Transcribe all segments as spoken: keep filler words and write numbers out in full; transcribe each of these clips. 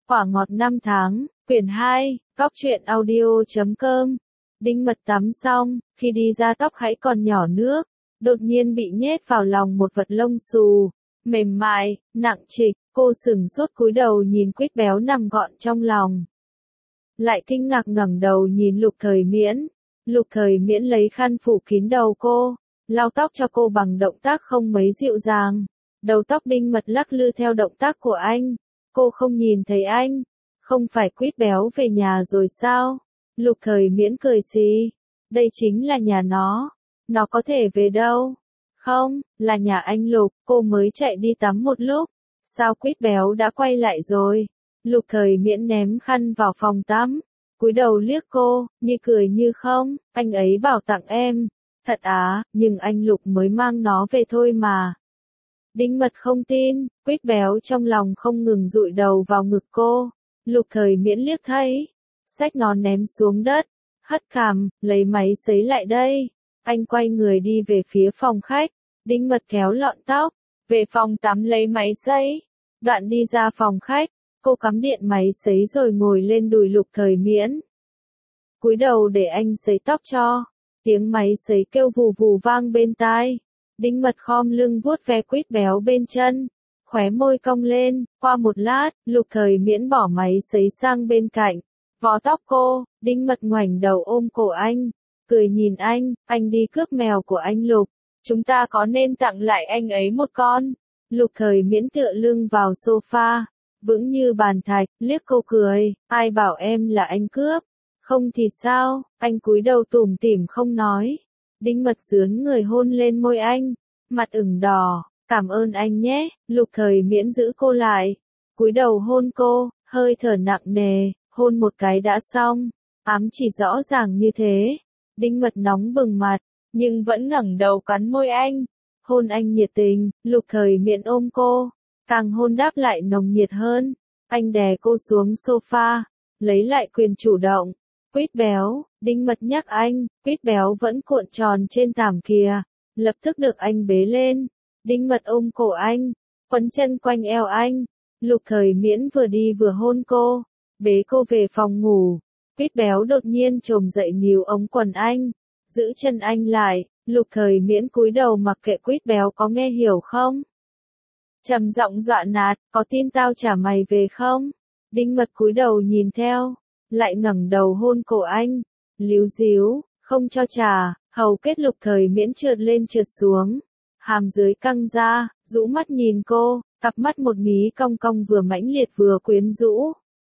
Quả ngọt năm tháng, quyển hai, góc truyện audio chấm com. Đinh Mật tắm xong, khi đi ra tóc hãy còn nhỏ nước, đột nhiên bị nhét vào lòng một vật lông xù, mềm mại, nặng trịch, cô sửng sốt cúi đầu nhìn Quýt béo nằm gọn trong lòng. Lại kinh ngạc ngẩng đầu nhìn Lục Thời Miễn, Lục Thời Miễn lấy khăn phủ kín đầu cô, lau tóc cho cô bằng động tác không mấy dịu dàng. Đầu tóc Đinh Mật lắc lư theo động tác của anh. Cô không nhìn thấy anh. Không phải Quýt béo về nhà rồi sao? Lục Thời Miễn cười xì. Đây chính là nhà nó. Nó có thể về đâu? Không, là nhà anh Lục. Cô mới chạy đi tắm một lúc. Sao Quýt béo đã quay lại rồi? Lục Thời Miễn ném khăn vào phòng tắm. Cúi đầu liếc cô, như cười như không. Anh ấy bảo tặng em. Thật á, nhưng anh Lục mới mang nó về thôi mà. Đinh Mật không tin, Quýt béo trong lòng không ngừng dụi đầu vào ngực cô. Lục Thời Miễn liếc thấy, xách nó ném xuống đất, hất cằm, lấy máy sấy lại đây. Anh quay người đi về phía phòng khách, Đinh Mật kéo lọn tóc, về phòng tắm lấy máy sấy. Đoạn đi ra phòng khách, cô cắm điện máy sấy rồi ngồi lên đùi Lục Thời Miễn. Cúi đầu để anh sấy tóc cho, tiếng máy sấy kêu vù vù vang bên tai. Đinh Mật khom lưng vuốt ve Quýt béo bên chân, khóe môi cong lên. Qua một lát, Lục Thời Miễn bỏ máy sấy sang bên cạnh, vò tóc cô. Đinh Mật ngoảnh đầu ôm cổ anh, cười nhìn anh. Anh đi cướp mèo của anh Lục, chúng ta có nên tặng lại anh ấy một con? Lục Thời Miễn tựa lưng vào sofa, vững như bàn thạch, liếc cô cười. Ai bảo em là anh cướp? Không thì sao? Anh cúi đầu tủm tỉm không nói. Đinh Mật sướn người hôn lên môi anh, mặt ửng đỏ. Cảm ơn anh nhé. Lục Thời Miễn giữ cô lại, cúi đầu hôn cô, hơi thở nặng nề, hôn một cái đã xong. Ám chỉ rõ ràng như thế. Đinh Mật nóng bừng mặt, nhưng vẫn ngẩng đầu cắn môi anh. Hôn anh nhiệt tình. Lục Thời Miễn ôm cô, càng hôn đáp lại nồng nhiệt hơn. Anh đè cô xuống sofa, lấy lại quyền chủ động. Quýt béo, Đinh Mật nhắc anh. Quýt béo vẫn cuộn tròn trên thảm kìa, lập tức được anh bế lên. Đinh Mật ôm cổ anh, quấn chân quanh eo anh. Lục Thời Miễn vừa đi vừa hôn cô, bế cô về phòng ngủ. Quýt béo đột nhiên chồm dậy níu ống quần anh, giữ chân anh lại. Lục Thời Miễn cúi đầu mặc kệ Quýt béo có nghe hiểu không. Trầm giọng dọa nạt, có tin tao trả mày về không? Đinh Mật cúi đầu nhìn theo, lại ngẩng đầu hôn cổ anh, líu díu, không cho trả. Hầu kết Lục Thời Miễn trượt lên trượt xuống, hàm dưới căng ra, rũ mắt nhìn cô, cặp mắt một mí cong cong vừa mãnh liệt vừa quyến rũ.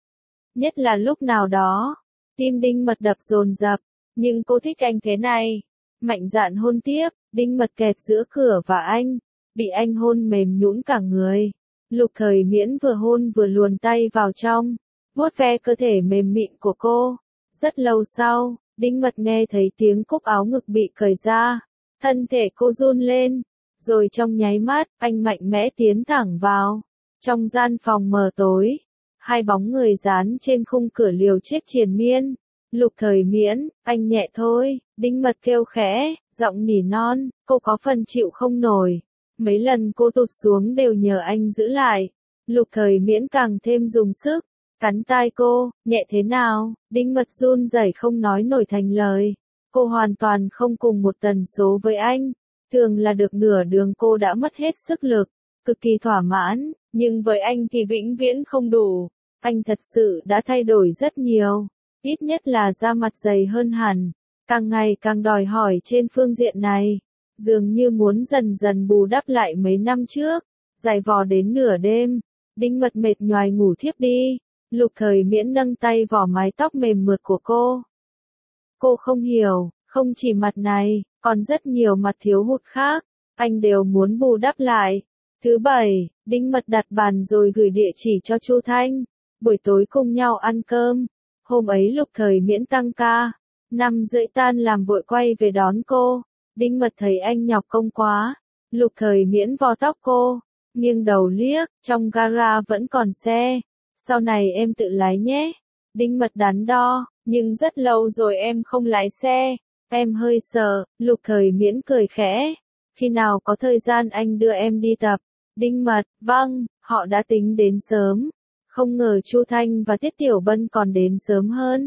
Nhất là lúc nào đó, tim Đinh Mật đập dồn dập, nhưng cô thích anh thế này. Mạnh dạn hôn tiếp, Đinh Mật kẹt giữa cửa và anh, bị anh hôn mềm nhũn cả người. Lục Thời Miễn vừa hôn vừa luồn tay vào trong, vuốt ve cơ thể mềm mịn của cô. Rất lâu sau, Đinh Mật nghe thấy tiếng cúc áo ngực bị cởi ra, thân thể cô run lên, rồi trong nháy mắt, anh mạnh mẽ tiến thẳng vào. Trong gian phòng mờ tối, hai bóng người dán trên khung cửa liều chết triền miên. Lục Thời Miễn, anh nhẹ thôi. Đinh Mật kêu khẽ, giọng nỉ non. Cô có phần chịu không nổi, mấy lần cô tụt xuống đều nhờ anh giữ lại. Lục Thời Miễn càng thêm dùng sức, cắn tai cô. Nhẹ thế nào? Đinh Mật run rẩy không nói nổi thành lời. Cô hoàn toàn không cùng một tần số với anh. Thường là được nửa đường cô đã mất hết sức lực, cực kỳ thỏa mãn, nhưng với anh thì vĩnh viễn không đủ. Anh thật sự đã thay đổi rất nhiều, ít nhất là da mặt dày hơn hẳn, càng ngày càng đòi hỏi trên phương diện này, dường như muốn dần dần bù đắp lại mấy năm trước. Giày vò đến nửa đêm, Đinh Mật mệt nhoài ngủ thiếp đi. Lục Thời Miễn nâng tay vò mái tóc mềm mượt của cô. Cô không hiểu, không chỉ mặt này, còn rất nhiều mặt thiếu hụt khác, anh đều muốn bù đắp lại. Thứ bảy, Đinh Mật đặt bàn rồi gửi địa chỉ cho Chu Thanh. Buổi tối cùng nhau ăn cơm. Hôm ấy Lục Thời Miễn tăng ca, năm rưỡi tan làm vội quay về đón cô. Đinh Mật thấy anh nhọc công quá. Lục Thời Miễn vò tóc cô, nghiêng đầu liếc, trong gara vẫn còn xe. Sau này em tự lái nhé. Đinh Mật đắn đo, nhưng rất lâu rồi em không lái xe. Em hơi sợ. Lục Thời Miễn cười khẽ. Khi nào có thời gian anh đưa em đi tập. Đinh Mật, vâng, họ đã tính đến sớm. Không ngờ Chu Thanh và Tiết Tiểu Bân còn đến sớm hơn.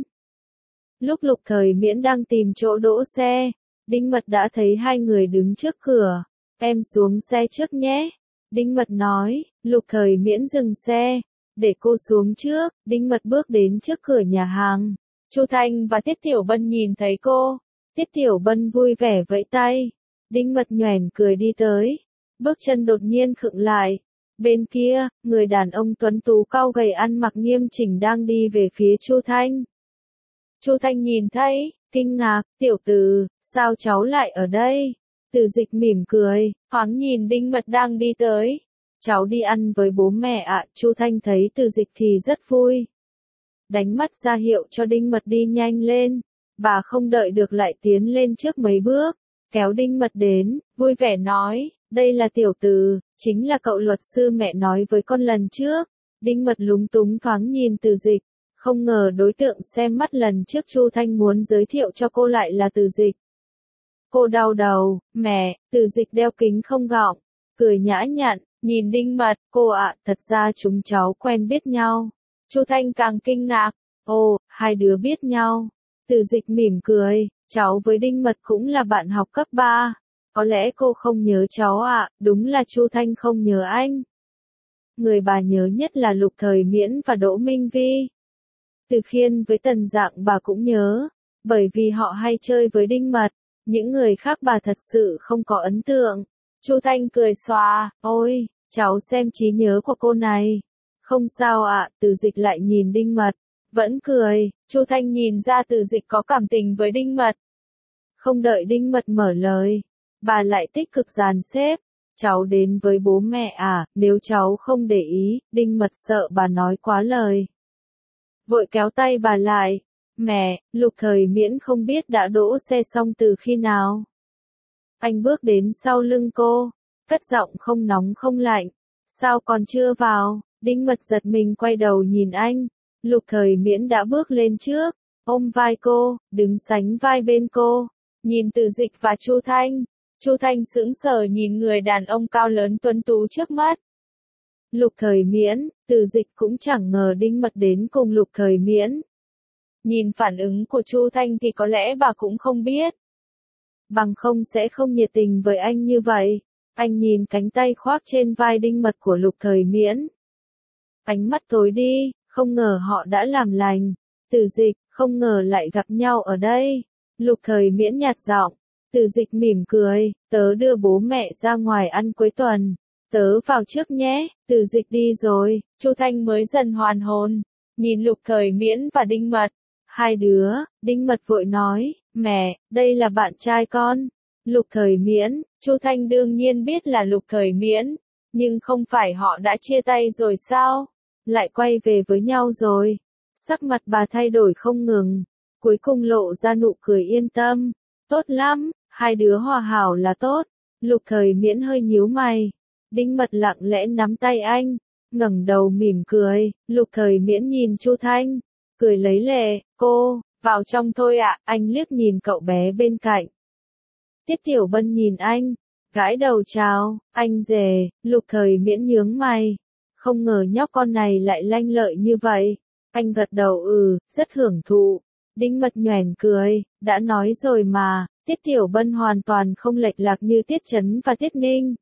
Lúc Lục Thời Miễn đang tìm chỗ đỗ xe, Đinh Mật đã thấy hai người đứng trước cửa. Em xuống xe trước nhé. Đinh Mật nói. Lục Thời Miễn dừng xe. Để cô xuống trước. Đinh Mật bước đến trước cửa nhà hàng. Chu Thanh và Tiết Tiểu Bân nhìn thấy cô. Tiết Tiểu Bân vui vẻ vẫy tay. Đinh Mật nhoẻn cười đi tới. Bước chân đột nhiên khựng lại. Bên kia, người đàn ông tuấn tú cao gầy ăn mặc nghiêm chỉnh đang đi về phía Chu Thanh. Chu Thanh nhìn thấy, kinh ngạc, tiểu tử, sao cháu lại ở đây? Từ Dịch mỉm cười, thoáng nhìn Đinh Mật đang đi tới. Cháu đi ăn với bố mẹ ạ. Chu Thanh thấy Từ Dịch thì rất vui. Đánh mắt ra hiệu cho Đinh Mật đi nhanh lên. Bà không đợi được lại tiến lên trước mấy bước, kéo Đinh Mật đến, vui vẻ nói, đây là tiểu tử, chính là cậu luật sư mẹ nói với con lần trước. Đinh Mật lúng túng thoáng nhìn Từ Dịch, không ngờ đối tượng xem mắt lần trước Chu Thanh muốn giới thiệu cho cô lại là Từ Dịch. Cô đau đầu, mẹ. Từ Dịch đeo kính không gọng, cười nhã nhặn, nhìn Đinh Mật, cô ạ, thật ra chúng cháu quen biết nhau. Chu Thanh càng kinh ngạc, ồ, hai đứa biết nhau. Từ Dịch mỉm cười, cháu với Đinh Mật cũng là bạn học cấp ba. Có lẽ cô không nhớ cháu ạ. Đúng là Chu Thanh không nhớ anh. Người bà nhớ nhất là Lục Thời Miễn và Đỗ Minh Vi. Từ Khiên với Tần Dạng bà cũng nhớ, bởi vì họ hay chơi với Đinh Mật. Những người khác bà thật sự không có ấn tượng. Chu Thanh cười xòa, ôi, cháu xem trí nhớ của cô này. Không sao ạ. Từ Dịch lại nhìn Đinh Mật, vẫn cười. Chu Thanh nhìn ra Từ Dịch có cảm tình với Đinh Mật. Không đợi Đinh Mật mở lời, bà lại tích cực dàn xếp. Cháu đến với bố mẹ à, nếu cháu không để ý. Đinh Mật sợ bà nói quá lời, vội kéo tay bà lại. Mẹ. Lục Thời Miễn không biết đã đỗ xe xong từ khi nào. Anh bước đến sau lưng cô, cất giọng không nóng không lạnh. Sao còn chưa vào? Đinh Mật giật mình quay đầu nhìn anh. Lục Thời Miễn đã bước lên trước, ôm vai cô, đứng sánh vai bên cô, nhìn Từ Dịch và Chu Thanh. Chu Thanh sững sờ nhìn người đàn ông cao lớn tuấn tú trước mắt. Lục Thời Miễn. Từ Dịch cũng chẳng ngờ Đinh Mật đến cùng Lục Thời Miễn. Nhìn phản ứng của Chu Thanh thì có lẽ bà cũng không biết. Bằng không sẽ không nhiệt tình với anh như vậy. Anh nhìn cánh tay khoác trên vai Đinh Mật của Lục Thời Miễn. Ánh mắt tối đi, không ngờ họ đã làm lành. Từ Dịch, không ngờ lại gặp nhau ở đây. Lục Thời Miễn nhạt giọng. Từ Dịch mỉm cười, tớ đưa bố mẹ ra ngoài ăn cuối tuần. Tớ vào trước nhé. Từ Dịch đi rồi, Chu Thanh mới dần hoàn hồn. Nhìn Lục Thời Miễn và Đinh Mật. Hai đứa. Đinh Mật vội nói, mẹ, đây là bạn trai con. Lục Thời Miễn. Chu Thanh đương nhiên biết là Lục Thời Miễn. Nhưng không phải họ đã chia tay rồi sao? Lại quay về với nhau rồi. Sắc mặt bà thay đổi không ngừng. Cuối cùng lộ ra nụ cười yên tâm. Tốt lắm, hai đứa hòa hảo là tốt. Lục Thời Miễn hơi nhíu mày. Đinh Mật lặng lẽ nắm tay anh, ngẩng đầu mỉm cười. Lục Thời Miễn nhìn Chu Thanh, cười lấy lệ, cô, vào trong thôi ạ. Anh liếc nhìn cậu bé bên cạnh. Tiết Tiểu Bân nhìn anh, gãi đầu chào, anh rể. Lục Thời Miễn nhướng mày, không ngờ nhóc con này lại lanh lợi như vậy. Anh gật đầu ừ, rất hưởng thụ. Đinh Mật nhoẻn cười, đã nói rồi mà. Tiết Tiểu Bân hoàn toàn không lệch lạc như Tiết Chấn và Tiết Ninh.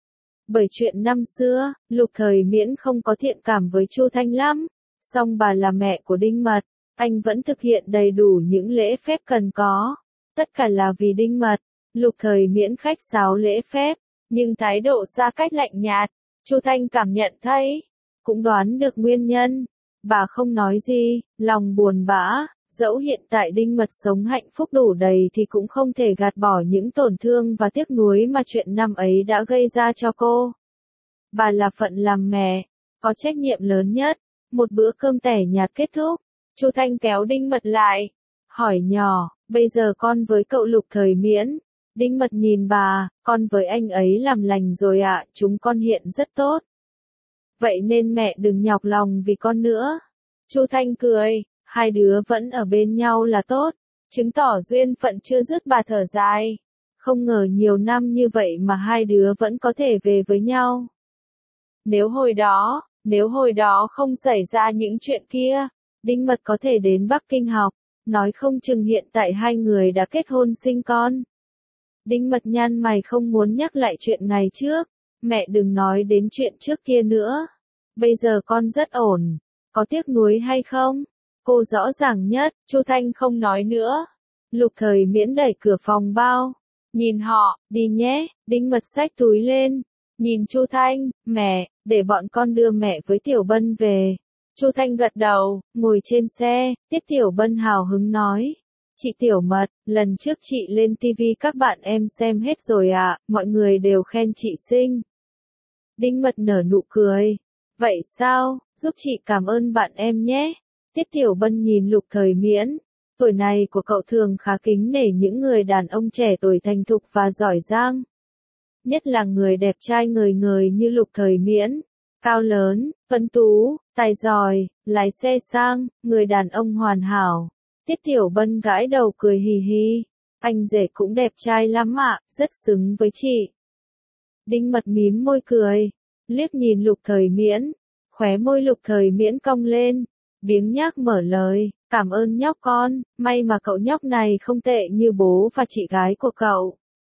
Bởi chuyện năm xưa, Lục Thời Miễn không có thiện cảm với Chu Thanh lắm. Song bà là mẹ của Đinh Mật, anh vẫn thực hiện đầy đủ những lễ phép cần có. Tất cả là vì Đinh Mật. Lục Thời Miễn khách sáo lễ phép, nhưng thái độ xa cách lạnh nhạt. Chu Thanh cảm nhận thấy, cũng đoán được nguyên nhân. Bà không nói gì, lòng buồn bã. Dẫu hiện tại Đinh Mật sống hạnh phúc đủ đầy thì cũng không thể gạt bỏ những tổn thương và tiếc nuối mà chuyện năm ấy đã gây ra cho cô. Bà là phận làm mẹ, có trách nhiệm lớn nhất. Một bữa cơm tẻ nhạt kết thúc, Chu Thanh kéo Đinh Mật lại, hỏi nhỏ, bây giờ con với cậu Lục Thời Miễn. Đinh Mật nhìn bà, con với anh ấy làm lành rồi ạ, chúng con hiện rất tốt. Vậy nên mẹ đừng nhọc lòng vì con nữa. Chu Thanh cười. Hai đứa vẫn ở bên nhau là tốt, chứng tỏ duyên phận chưa dứt. Bà thở dài. Không ngờ nhiều năm như vậy mà hai đứa vẫn có thể về với nhau. Nếu hồi đó, Nếu hồi đó không xảy ra những chuyện kia, Đinh Mật có thể đến Bắc Kinh học, nói không chừng hiện tại hai người đã kết hôn sinh con. Đinh Mật nhăn mày không muốn nhắc lại chuyện ngày trước, mẹ đừng nói đến chuyện trước kia nữa. Bây giờ con rất ổn, có tiếc nuối hay không? Cô rõ ràng nhất, Chu Thanh không nói nữa. Lục Thời Miễn đẩy cửa phòng bao, nhìn họ, đi nhé, Đinh Mật xách túi lên, nhìn Chu Thanh, mẹ, để bọn con đưa mẹ với Tiểu Bân về. Chu Thanh gật đầu, ngồi trên xe, Tiết Tiểu Bân hào hứng nói. Chị Tiểu Mật, lần trước chị lên ti vi các bạn em xem hết rồi ạ, à, mọi người đều khen chị xinh. Đinh Mật nở nụ cười. Vậy sao, giúp chị cảm ơn bạn em nhé. Tiết Tiểu Bân nhìn Lục Thời Miễn. Tuổi này của cậu thường khá kính nể những người đàn ông trẻ tuổi thành thục và giỏi giang. Nhất là người đẹp trai ngời ngời như Lục Thời Miễn. Cao lớn, tuấn tú, tài giỏi, lái xe sang, người đàn ông hoàn hảo. Tiết Tiểu Bân gãi đầu cười hì hì. Anh rể cũng đẹp trai lắm ạ, rất xứng với chị. Đinh Mật mím môi cười, liếc nhìn Lục Thời Miễn. Khóe môi Lục Thời Miễn cong lên, biếng nhác mở lời, cảm ơn nhóc con, may mà cậu nhóc này không tệ như bố và chị gái của cậu.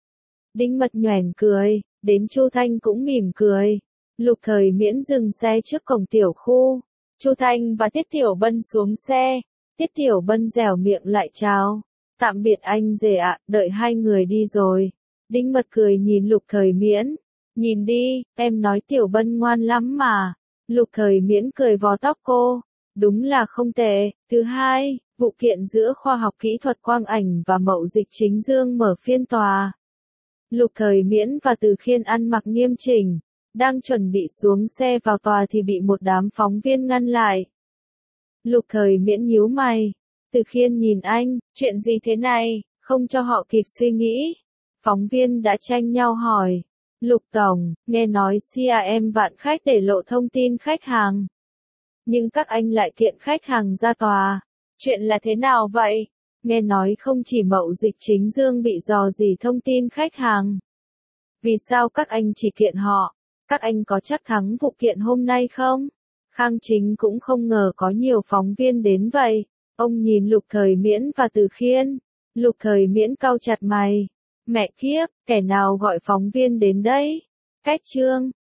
Đinh Mật nhoẻn cười, đến Chu Thanh cũng mỉm cười. Lục Thời Miễn dừng xe trước cổng tiểu khu. Chu Thanh và Tiết Tiểu Bân xuống xe. Tiết Tiểu Bân dẻo miệng lại chào. Tạm biệt anh rể ạ, đợi hai người đi rồi. Đinh Mật cười nhìn Lục Thời Miễn. Nhìn đi, em nói Tiểu Bân ngoan lắm mà. Lục Thời Miễn cười vò tóc cô. Đúng là không tệ. Thứ hai, vụ kiện giữa khoa học kỹ thuật quang ảnh và mậu dịch chính dương mở phiên tòa. Lục Thời Miễn và Từ Khiên ăn mặc nghiêm chỉnh, đang chuẩn bị xuống xe vào tòa thì bị một đám phóng viên ngăn lại. Lục Thời Miễn nhíu mày. Từ Khiên nhìn anh, chuyện gì thế này, không cho họ kịp suy nghĩ. Phóng viên đã tranh nhau hỏi. Lục Tổng, nghe nói xê a em vạn khách để lộ thông tin khách hàng. Nhưng các anh lại kiện khách hàng ra tòa. Chuyện là thế nào vậy? Nghe nói không chỉ mậu dịch chính dương bị rò rỉ thông tin khách hàng. Vì sao các anh chỉ kiện họ? Các anh có chắc thắng vụ kiện hôm nay không? Khang Chính cũng không ngờ có nhiều phóng viên đến vậy. Ông nhìn Lục Thời Miễn và Từ Khiên. Lục Thời Miễn cau chặt mày. Mẹ kiếp, kẻ nào gọi phóng viên đến đây? Cách trương.